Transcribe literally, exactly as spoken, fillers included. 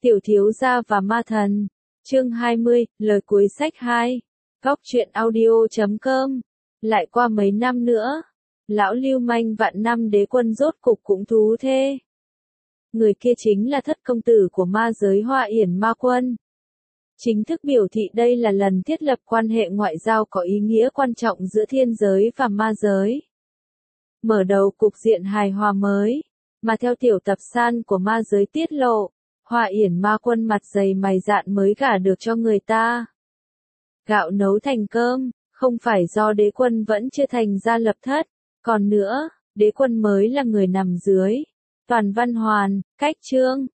Tiểu thiếu gia và ma thần. Chương hai mươi, lời cuối sách hai. Góc truyện audio chấm com. Lại qua mấy năm nữa, lão lưu manh vạn năm đế quân rốt cục cũng thú thê. Người kia chính là thất công tử của ma giới Hoa Yển Ma Quân. Chính thức biểu thị đây là lần thiết lập quan hệ ngoại giao có ý nghĩa quan trọng giữa thiên giới và ma giới. Mở đầu cục diện hài hòa mới, mà theo tiểu tập san của ma giới tiết lộ, Hoa Yển Ma Quân mặt dày mày dạn mới gả được cho người ta. Gạo nấu thành cơm, không phải do đế quân vẫn chưa thành ra lập thất, còn nữa, đế quân mới là người nằm dưới. Toàn Văn Hoàn, Cách Chương,